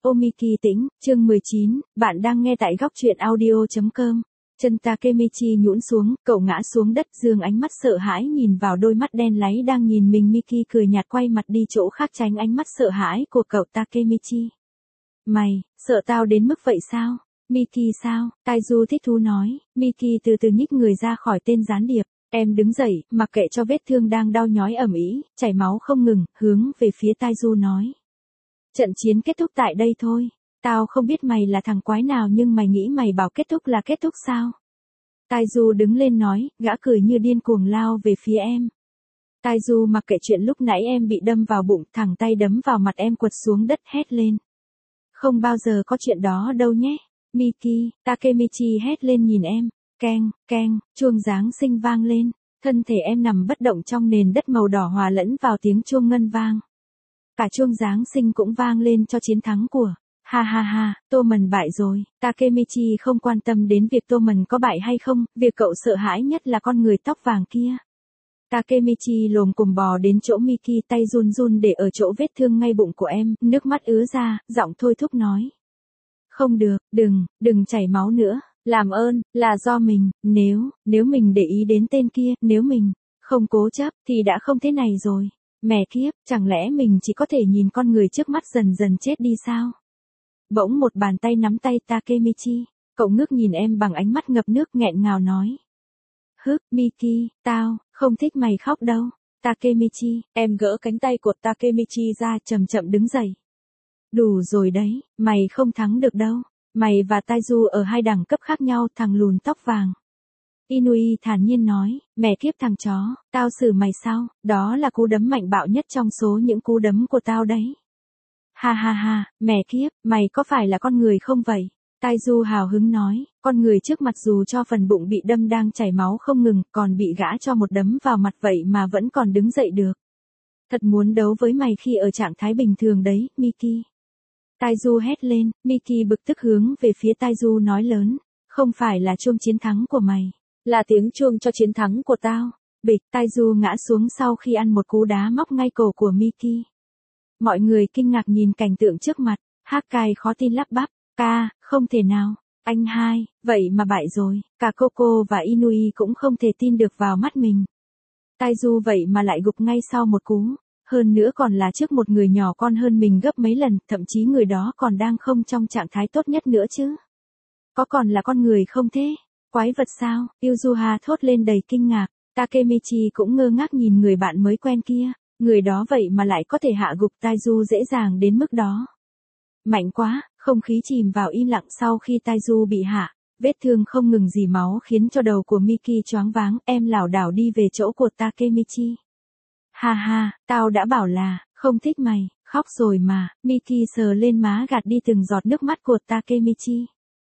Omiki tĩnh, chương 19, bạn đang nghe tại góc truyện audio.com. Chân Takemichi nhũn xuống, cậu ngã xuống đất, dương ánh mắt sợ hãi nhìn vào đôi mắt đen láy đang nhìn mình. Miki cười nhạt quay mặt đi chỗ khác tránh ánh mắt sợ hãi của cậu Takemichi. Mày, sợ tao đến mức vậy sao? Miki sao? Taiju thích thú nói. Miki từ từ nhích người ra khỏi tên gián điệp. Em đứng dậy, mặc kệ cho vết thương đang đau nhói ầm ĩ, chảy máu không ngừng, hướng về phía Taiju nói. Trận chiến kết thúc tại đây thôi. Tao không biết mày là thằng quái nào nhưng mày nghĩ mày bảo kết thúc là kết thúc sao? Taiju đứng lên nói, gã cười như điên cuồng lao về phía em. Taiju mặc kệ chuyện lúc nãy em bị đâm vào bụng, thẳng tay đấm vào mặt em quật xuống đất hét lên. Không bao giờ có chuyện đó đâu nhé. Miki, Takemichi hét lên nhìn em. Keng, keng, chuông Giáng sinh vang lên. Thân thể em nằm bất động trong nền đất màu đỏ hòa lẫn vào tiếng chuông ngân vang. Cả chuông Giáng sinh cũng vang lên cho chiến thắng của. Ha ha ha, Toman bại rồi. Takemichi không quan tâm đến việc Toman có bại hay không, việc cậu sợ hãi nhất là con người tóc vàng kia. Takemichi lồm cồm bò đến chỗ Miki, tay run run để ở chỗ vết thương ngay bụng của em, nước mắt ứa ra, giọng thôi thúc nói. Không được, đừng chảy máu nữa, làm ơn, là do mình, nếu mình để ý đến tên kia, nếu mình không cố chấp, thì đã không thế này rồi. Mẹ kiếp, chẳng lẽ mình chỉ có thể nhìn con người trước mắt dần dần chết đi sao? Bỗng một bàn tay nắm tay Takemichi, cậu ngước nhìn em bằng ánh mắt ngập nước nghẹn ngào nói. Miki, tao không thích mày khóc đâu. Takemichi, em gỡ cánh tay của Takemichi ra chậm chậm đứng dậy. Đủ rồi đấy, mày không thắng được đâu. Mày và Taiju ở hai đẳng cấp khác nhau, thằng lùn tóc vàng. Inui thản nhiên nói, mẹ kiếp thằng chó, tao xử mày sao, đó là cú đấm mạnh bạo nhất trong số những cú đấm của tao đấy. Ha ha ha, mẹ kiếp, mày có phải là con người không vậy? Taiju hào hứng nói, con người trước mặt dù cho phần bụng bị đâm đang chảy máu không ngừng, còn bị gã cho một đấm vào mặt vậy mà vẫn còn đứng dậy được. Thật muốn đấu với mày khi ở trạng thái bình thường đấy, Miki. Taiju hét lên, Miki bực tức hướng về phía Taiju nói lớn, không phải là chuông chiến thắng của mày, là tiếng chuông cho chiến thắng của tao. Bịch, Taiju ngã xuống sau khi ăn một cú đá móc ngay cổ của Miki. Mọi người kinh ngạc nhìn cảnh tượng trước mặt, Hakai khó tin lắp bắp, không thể nào, anh hai, vậy mà bại rồi, cả Coco và Inui cũng không thể tin được vào mắt mình. Taiju vậy mà lại gục ngay sau một cú, hơn nữa còn là trước một người nhỏ con hơn mình gấp mấy lần, thậm chí người đó còn đang không trong trạng thái tốt nhất nữa chứ. Có còn là con người không thế? Quái vật sao? Yuzuha thốt lên đầy kinh ngạc, Takemichi cũng ngơ ngác nhìn người bạn mới quen kia, người đó vậy mà lại có thể hạ gục Taiju dễ dàng đến mức đó. Mạnh quá, không khí chìm vào im lặng sau khi Taiju bị hạ, vết thương không ngừng rỉ máu khiến cho đầu của Miki choáng váng, em lảo đảo đi về chỗ của Takemichi. Ha ha, tao đã bảo là, không thích mày, khóc rồi mà, Miki sờ lên má gạt đi từng giọt nước mắt của Takemichi.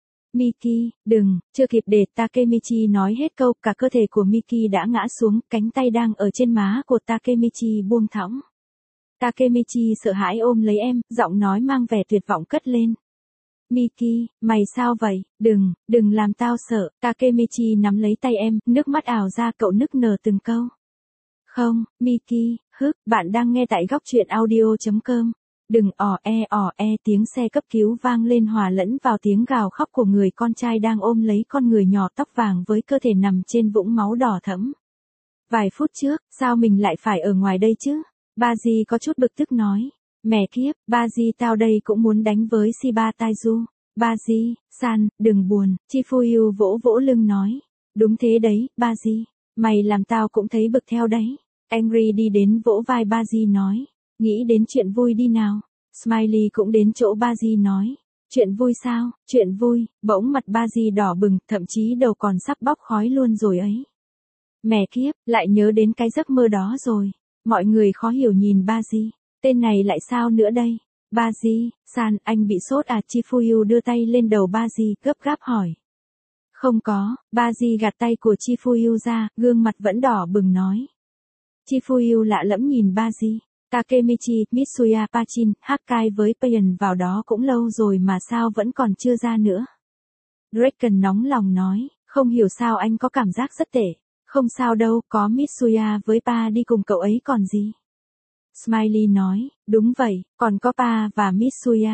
Miki, đừng, chưa kịp để Takemichi nói hết câu, cả cơ thể của Miki đã ngã xuống, cánh tay đang ở trên má của Takemichi buông thõng. Takemichi sợ hãi ôm lấy em, giọng nói mang vẻ tuyệt vọng cất lên. Miki, mày sao vậy, đừng làm tao sợ, Takemichi nắm lấy tay em, nước mắt ào ra cậu nức nở từng câu. Không, Miki, bạn đang nghe tại góc truyện audio.com. Đừng tiếng xe cấp cứu vang lên hòa lẫn vào tiếng gào khóc của người con trai đang ôm lấy con người nhỏ tóc vàng với cơ thể nằm trên vũng máu đỏ thẫm. Vài phút trước, sao mình lại phải ở ngoài đây chứ? Baji có chút bực tức nói. Mẹ kiếp, Baji tao đây cũng muốn đánh với Shiba Taiju. Baji-san, đừng buồn, Chifuyu vỗ vỗ lưng nói. Đúng thế đấy, Baji, mày làm tao cũng thấy bực theo đấy. Angry đi đến vỗ vai Baji nói. Nghĩ đến chuyện vui đi nào. Smiley cũng đến chỗ Baji nói. Chuyện vui sao, chuyện vui, bỗng mặt Baji đỏ bừng, thậm chí đầu còn sắp bốc khói luôn rồi ấy. Mẹ kiếp, lại nhớ đến cái giấc mơ đó rồi. Mọi người khó hiểu nhìn Baji, tên này lại sao nữa đây? Baji-san, anh bị sốt à? Chifuyu đưa tay lên đầu Baji, gấp gáp hỏi. Không có, Baji gạt tay của Chifuyu ra, gương mặt vẫn đỏ bừng nói. Chifuyu lạ lẫm nhìn Baji. Takemichi, Mitsuya Pachin, Hakai với Payan vào đó cũng lâu rồi mà sao vẫn còn chưa ra nữa. Draken nóng lòng nói, không hiểu sao anh có cảm giác rất tệ. Không sao đâu, có Mitsuya với Pa đi cùng cậu ấy còn gì. Smiley nói, đúng vậy, còn có Pa và Mitsuya.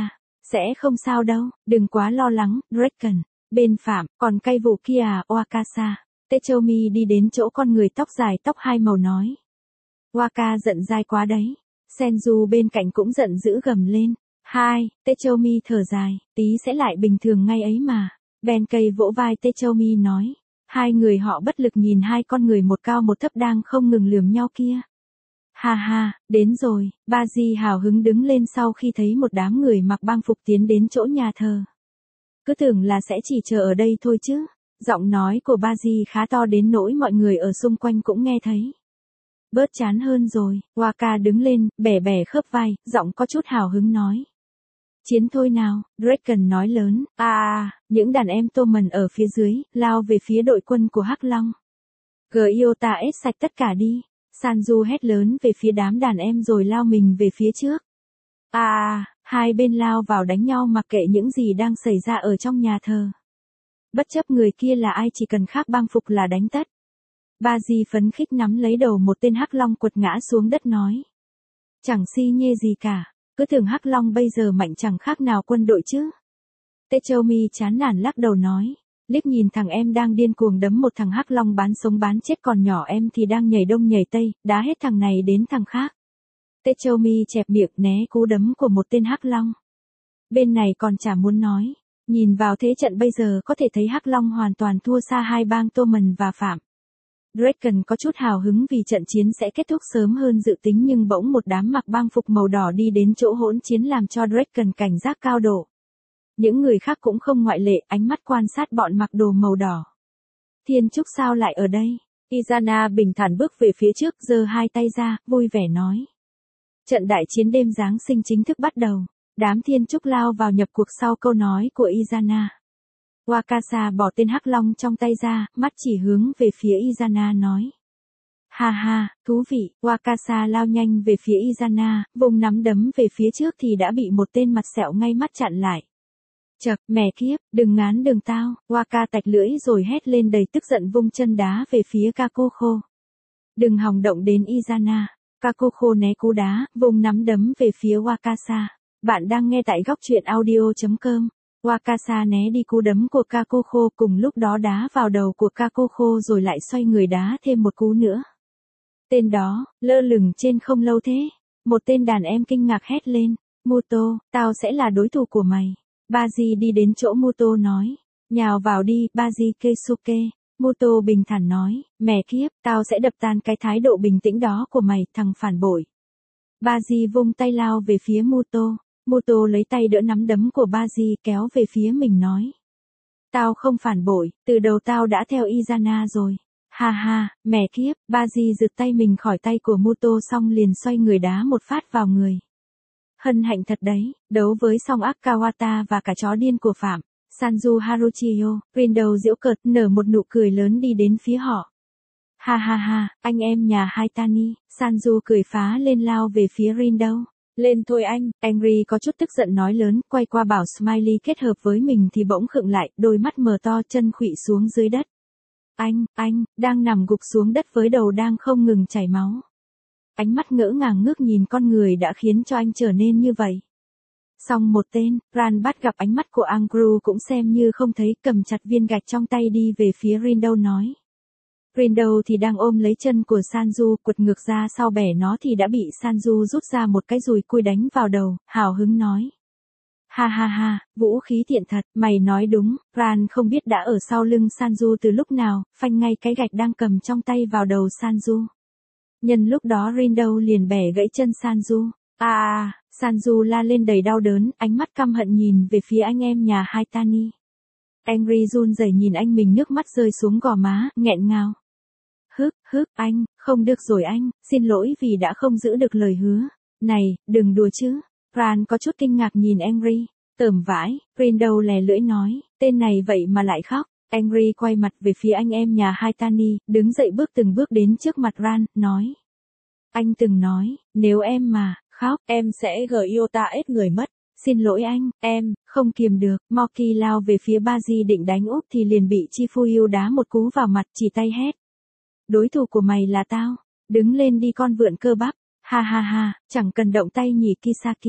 Sẽ không sao đâu, đừng quá lo lắng, Draken. Bên phạm, còn cây vụ kia à, Wakasa. Techomi đi đến chỗ con người tóc dài tóc hai màu nói. Waka giận dai quá đấy. Senju bên cạnh cũng giận dữ gầm lên. Hai, Techomi thở dài, tí sẽ lại bình thường ngay ấy mà. Benkei vỗ vai Techomi nói. Hai người họ bất lực nhìn hai con người một cao một thấp đang không ngừng lườm nhau kia. Ha ha, đến rồi, Baji hào hứng đứng lên sau khi thấy một đám người mặc bang phục tiến đến chỗ nhà thờ. Cứ tưởng là sẽ chỉ chờ ở đây thôi chứ. Giọng nói của Baji khá to đến nỗi mọi người ở xung quanh cũng nghe thấy. Bớt chán hơn rồi, Waka đứng lên, bẻ bẻ khớp vai, giọng có chút hào hứng nói. Chiến thôi nào, Draken nói lớn, những đàn em Toman ở phía dưới, lao về phía đội quân của Hắc Long. Gyota ép sạch tất cả đi, Sanju hét lớn về phía đám đàn em rồi lao mình về phía trước. Hai bên lao vào đánh nhau mặc kệ những gì đang xảy ra ở trong nhà thờ. Bất chấp người kia là ai chỉ cần khác bang phục là đánh tất. Baji phấn khích nắm lấy đầu một tên Hắc Long quật ngã xuống đất nói. Chẳng si nhê gì cả, cứ tưởng Hắc Long bây giờ mạnh chẳng khác nào quân đội chứ. Techomi chán nản lắc đầu nói, liếc nhìn thằng em đang điên cuồng đấm một thằng Hắc Long bán sống bán chết còn nhỏ em thì đang nhảy đông nhảy tây, đá hết thằng này đến thằng khác. Techomi chẹp miệng né cú đấm của một tên Hắc Long. Bên này còn chả muốn nói, nhìn vào thế trận bây giờ có thể thấy Hắc Long hoàn toàn thua xa hai bang Toman và Phạm. Draken có chút hào hứng vì trận chiến sẽ kết thúc sớm hơn dự tính nhưng bỗng một đám mặc bang phục màu đỏ đi đến chỗ hỗn chiến làm cho Draken cảnh giác cao độ. Những người khác cũng không ngoại lệ, ánh mắt quan sát bọn mặc đồ màu đỏ. Thiên Trúc sao lại ở đây? Izana bình thản bước về phía trước giơ hai tay ra, vui vẻ nói. Trận đại chiến đêm Giáng sinh chính thức bắt đầu. Đám Thiên Trúc lao vào nhập cuộc sau câu nói của Izana. Wakasa bỏ tên Hắc Long trong tay ra, mắt chỉ hướng về phía Izana nói. Ha ha, thú vị, Wakasa lao nhanh về phía Izana, vùng nắm đấm về phía trước thì đã bị một tên mặt sẹo ngay mắt chặn lại. Chậc, mẹ kiếp, đừng ngán đường tao, Waka tạch lưỡi rồi hét lên đầy tức giận vung chân đá về phía Kakoko. Đừng hòng động đến Izana, Kakoko né cú đá, vùng nắm đấm về phía Wakasa. Bạn đang nghe tại góc truyện audio.com. Wakasa né đi cú đấm của Kakoko cùng lúc đó đá vào đầu của Kakoko rồi lại xoay người đá thêm một cú nữa. Tên đó, lơ lửng trên không lâu thế. Một tên đàn em kinh ngạc hét lên. Muto, tao sẽ là đối thủ của mày. Baji đi đến chỗ Muto nói. Nhào vào đi, Baji Keisuke. Muto bình thản nói. Mẹ kiếp, tao sẽ đập tan cái thái độ bình tĩnh đó của mày, thằng phản bội. Baji vung tay lao về phía Muto. Muto lấy tay đỡ nắm đấm của Baji kéo về phía mình nói. Tao không phản bội, từ đầu tao đã theo Izana rồi. Ha ha, mẹ kiếp, Baji giật tay mình khỏi tay của Muto xong liền xoay người đá một phát vào người. Hân hạnh thật đấy, đấu với song ác Kawata và cả chó điên của Phạm. Sanju Haruchiyo, Rindo giễu cợt nở một nụ cười lớn đi đến phía họ. Ha ha ha, anh em nhà Haitani, Sanju cười phá lên lao về phía Rindo. Lên thôi anh, Angry có chút tức giận nói lớn, quay qua bảo Smiley kết hợp với mình thì bỗng khựng lại, đôi mắt mở to chân khuỵu xuống dưới đất. Anh, đang nằm gục xuống đất với đầu đang không ngừng chảy máu. Ánh mắt ngỡ ngàng ngước nhìn con người đã khiến cho anh trở nên như vậy. Xong một tên, Ran bắt gặp ánh mắt của Angru cũng xem như không thấy, cầm chặt viên gạch trong tay đi về phía Rindo nói. Rindo thì đang ôm lấy chân của Sanju, quật ngược ra sau bẻ nó thì đã bị Sanju rút ra một cái dùi cui đánh vào đầu, hào hứng nói. Ha ha ha, vũ khí tiện thật, mày nói đúng, Ran không biết đã ở sau lưng Sanju từ lúc nào, phanh ngay cái gạch đang cầm trong tay vào đầu Sanju. Nhân lúc đó Rindo liền bẻ gãy chân Sanju. Sanju la lên đầy đau đớn, ánh mắt căm hận nhìn về phía anh em nhà Haitani. Angry run rẩy nhìn anh mình, nước mắt rơi xuống gò má, nghẹn ngào. Anh, không được rồi anh, xin lỗi vì đã không giữ được lời hứa. Này, đừng đùa chứ. Ran có chút kinh ngạc nhìn Angry. Tởm vãi, Rindo lè lưỡi nói, tên này vậy mà lại khóc. Angry quay mặt về phía anh em nhà Haitani, đứng dậy bước từng bước đến trước mặt Ran, nói. Anh từng nói, nếu em mà khóc, em sẽ Gyota ép người mất. Xin lỗi anh, em, không kiềm được. Moki lao về phía Baji định đánh úp thì liền bị Chifuyu đá một cú vào mặt, chỉ tay hét. Đối thủ của mày là tao. Đứng lên đi con vượn cơ bắp. Ha ha ha, chẳng cần động tay nhỉ Kisaki.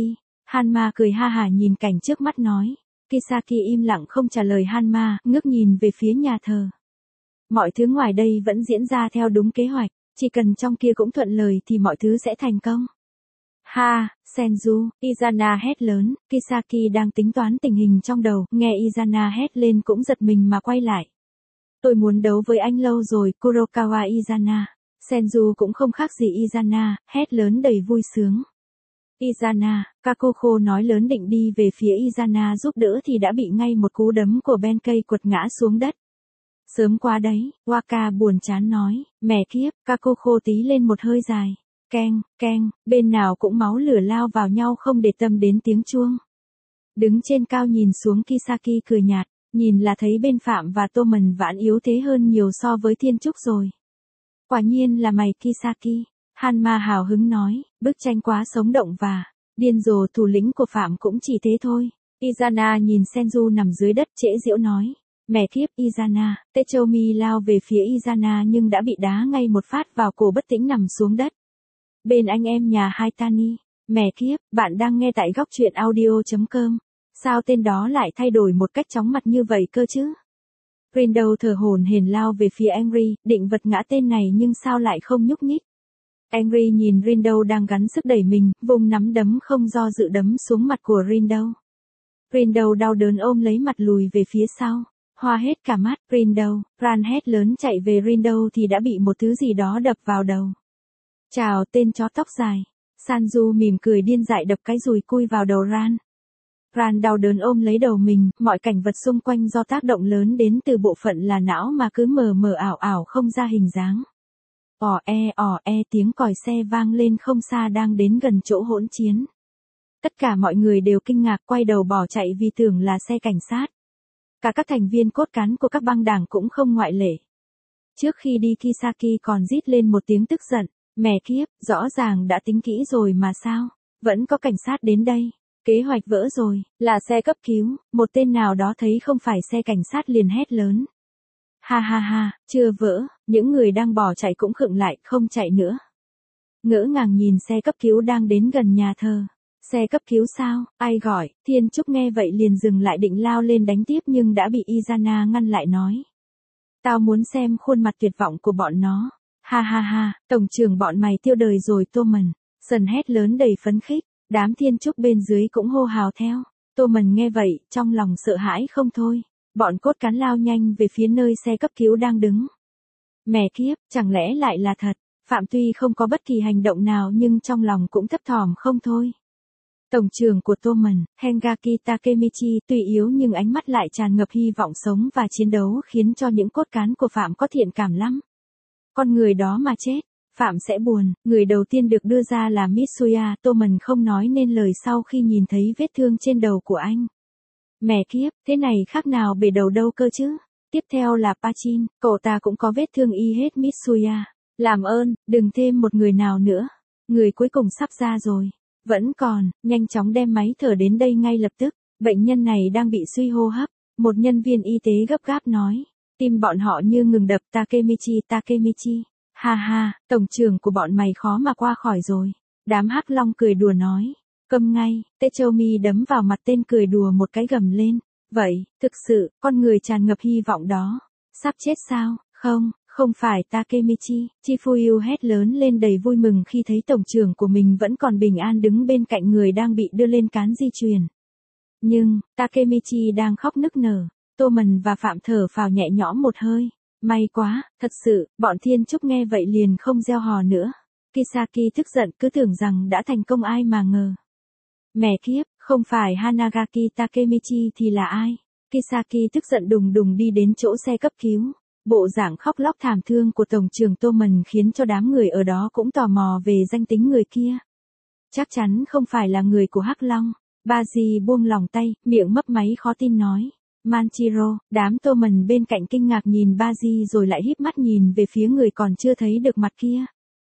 Hanma cười ha hả nhìn cảnh trước mắt nói. Kisaki im lặng không trả lời Hanma, ngước nhìn về phía nhà thờ. Mọi thứ ngoài đây vẫn diễn ra theo đúng kế hoạch, chỉ cần trong kia cũng thuận lời thì mọi thứ sẽ thành công. Ha, Senju, Izana hét lớn, Kisaki đang tính toán tình hình trong đầu, nghe Izana hét lên cũng giật mình mà quay lại. Tôi muốn đấu với anh lâu rồi, Kurokawa Izana. Senju cũng không khác gì Izana, hét lớn đầy vui sướng. Izana, Kakoko nói lớn định đi về phía Izana giúp đỡ thì đã bị ngay một cú đấm của Benkei quật ngã xuống đất. Sớm quá đấy, Waka buồn chán nói, mẹ kiếp, Kakoko tí lên một hơi dài. Keng, keng, bên nào cũng máu lửa lao vào nhau không để tâm đến tiếng chuông. Đứng trên cao nhìn xuống Kisaki cười nhạt, nhìn là thấy bên Phạm và Tô Mần Vãn yếu thế hơn nhiều so với Thiên Trúc rồi. Quả nhiên là mày Kisaki, Hanma hào hứng nói, bức tranh quá sống động và điên rồ, thủ lĩnh của Phạm cũng chỉ thế thôi. Izana nhìn Senju nằm dưới đất trễ giễu nói. Mẹ kiếp Izana, Techomi lao về phía Izana nhưng đã bị đá ngay một phát vào cổ bất tĩnh nằm xuống đất. Bên anh em nhà Haitani, mẹ kiếp, bạn đang nghe tại góc truyện audio.com. Sao tên đó lại thay đổi một cách chóng mặt như vậy cơ chứ? Rindo thở hổn hển lao về phía Angry, định vật ngã tên này nhưng sao lại không nhúc nhích. Angry nhìn Rindo đang gắng sức đẩy mình, vùng nắm đấm không do dự đấm xuống mặt của Rindo. Rindo đau đớn ôm lấy mặt lùi về phía sau. Hoa hết cả mắt, Rindo, Ran hét lớn chạy về Rindo thì đã bị một thứ gì đó đập vào đầu. Chào tên chó tóc dài. Sanju mỉm cười điên dại đập cái dùi cui vào đầu Ran. Ran đau đớn ôm lấy đầu mình, mọi cảnh vật xung quanh do tác động lớn đến từ bộ phận là não mà cứ mờ mờ ảo ảo không ra hình dáng. Ỏ e tiếng còi xe vang lên không xa đang đến gần chỗ hỗn chiến. Tất cả mọi người đều kinh ngạc quay đầu bỏ chạy vì tưởng là xe cảnh sát. Cả các thành viên cốt cán của các băng đảng cũng không ngoại lệ. Trước khi đi Kisaki còn rít lên một tiếng tức giận, mẹ kiếp, rõ ràng đã tính kỹ rồi mà sao, vẫn có cảnh sát đến đây, kế hoạch vỡ rồi, là xe cấp cứu, một tên nào đó thấy không phải xe cảnh sát liền hét lớn. Ha ha ha, chưa vỡ, những người đang bỏ chạy cũng khựng lại, không chạy nữa. Ngỡ ngàng nhìn xe cấp cứu đang đến gần nhà thờ. Xe cấp cứu sao, ai gọi, Thiên Trúc nghe vậy liền dừng lại định lao lên đánh tiếp nhưng đã bị Izana ngăn lại nói. Tao muốn xem khuôn mặt tuyệt vọng của bọn nó. Ha ha ha, tổng trưởng bọn mày tiêu đời rồi Tô Mần. Sần hét lớn đầy phấn khích, đám Thiên Trúc bên dưới cũng hô hào theo. Tô Mần nghe vậy, trong lòng sợ hãi không thôi. Bọn cốt cán lao nhanh về phía nơi xe cấp cứu đang đứng. Mẹ kiếp, chẳng lẽ lại là thật? Phạm tuy không có bất kỳ hành động nào nhưng trong lòng cũng thấp thỏm không thôi. Tổng trưởng của Tô Mần, Hengaki Takemichi tuy yếu nhưng ánh mắt lại tràn ngập hy vọng sống và chiến đấu khiến cho những cốt cán của Phạm có thiện cảm lắm. Con người đó mà chết, Phạm sẽ buồn. Người đầu tiên được đưa ra là Mitsuya. Tô Mần không nói nên lời sau khi nhìn thấy vết thương trên đầu của anh. Mẹ kiếp, thế này khác nào bể đầu đâu cơ chứ. Tiếp theo là Pachin, cậu ta cũng có vết thương y hết Mitsuya. Làm ơn, đừng thêm một người nào nữa. Người cuối cùng sắp ra rồi. Vẫn còn, nhanh chóng đem máy thở đến đây ngay lập tức. Bệnh nhân này đang bị suy hô hấp. Một nhân viên y tế gấp gáp nói. Tim bọn họ như ngừng đập. Takemichi. Ha ha, tổng trưởng của bọn mày khó mà qua khỏi rồi. Đám hắc long cười đùa nói. Câm ngay, Techomi đấm vào mặt tên cười đùa một cái gầm lên. Vậy, thực sự, con người tràn ngập hy vọng đó. Sắp chết sao? Không phải Takemichi. Chifuyu hét lớn lên đầy vui mừng khi thấy tổng trưởng của mình vẫn còn bình an đứng bên cạnh người đang bị đưa lên cán di truyền. Nhưng, Takemichi đang khóc nức nở. Tô Mần và Phạm thở phào nhẹ nhõm một hơi. May quá, thật sự, bọn Thiên Trúc nghe vậy liền không gieo hò nữa. Kisaki tức giận cứ tưởng rằng đã thành công ai mà ngờ. Mẹ kiếp, không phải Hanagaki Takemichi thì là ai? Kisaki tức giận đùng đùng đi đến chỗ xe cấp cứu. Bộ dạng khóc lóc thảm thương của tổng trưởng Tô Mần khiến cho đám người ở đó cũng tò mò về danh tính người kia. Chắc chắn không phải là người của Hắc Long. Baji buông lòng tay, miệng mấp máy khó tin nói. Manchiro, đám Tô Mần bên cạnh kinh ngạc nhìn Baji rồi lại híp mắt nhìn về phía người còn chưa thấy được mặt kia.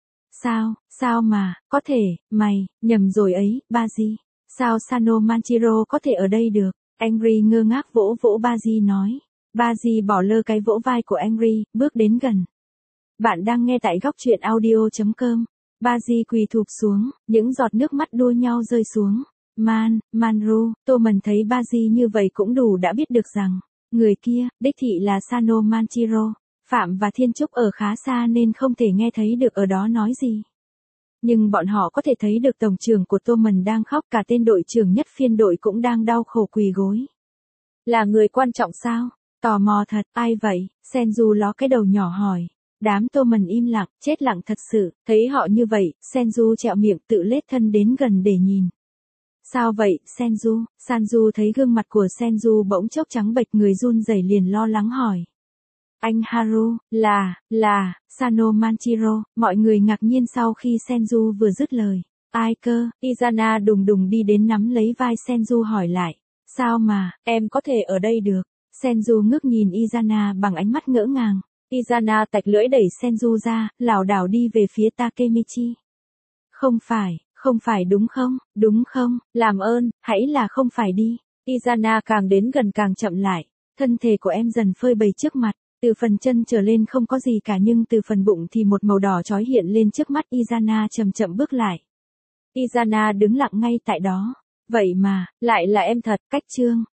Sao mà, có thể, mày, nhầm rồi ấy, Baji. Sao Sano Manchiro có thể ở đây được? Angry ngơ ngác vỗ vỗ Baji nói. Baji bỏ lơ cái vỗ vai của Angry, bước đến gần. Bạn đang nghe tại góc truyện audio.com. Baji quỳ thụp xuống, những giọt nước mắt đua nhau rơi xuống. Manru, Toman thấy Baji như vậy cũng đủ đã biết được rằng, người kia, đích thị là Sano Manchiro. Phạm và Thiên Trúc ở khá xa nên không thể nghe thấy được ở đó nói gì. Nhưng bọn họ có thể thấy được tổng trưởng của Toman đang khóc, cả tên đội trưởng nhất phiên đội cũng đang đau khổ quỳ gối. Là người quan trọng sao? Tò mò thật, ai vậy? Senju ló cái đầu nhỏ hỏi. Đám Toman im lặng, chết lặng thật sự, thấy họ như vậy, Senju trẹo miệng tự lết thân đến gần để nhìn. Sao vậy, Senju? Sanju thấy gương mặt của Senju bỗng chốc trắng bệch, người run rẩy liền lo lắng hỏi. Anh Haru, là, Sano Manchiro. Mọi người ngạc nhiên sau khi Senju vừa dứt lời. Ai cơ? Izana đùng đùng đi đến nắm lấy vai Senju hỏi lại. Sao mà, em có thể ở đây được? Senju ngước nhìn Izana bằng ánh mắt ngỡ ngàng. Izana tạch lưỡi đẩy Senju ra, lảo đảo đi về phía Takemichi. Không phải đúng không, làm ơn, hãy là không phải đi. Izana càng đến gần càng chậm lại, thân thể của em dần phơi bày trước mặt, từ phần chân trở lên không có gì cả nhưng từ phần bụng thì một màu đỏ chói hiện lên trước mắt. Izana chậm chậm bước lại. Izana đứng lặng ngay tại đó, vậy mà, lại là em thật, cách chương.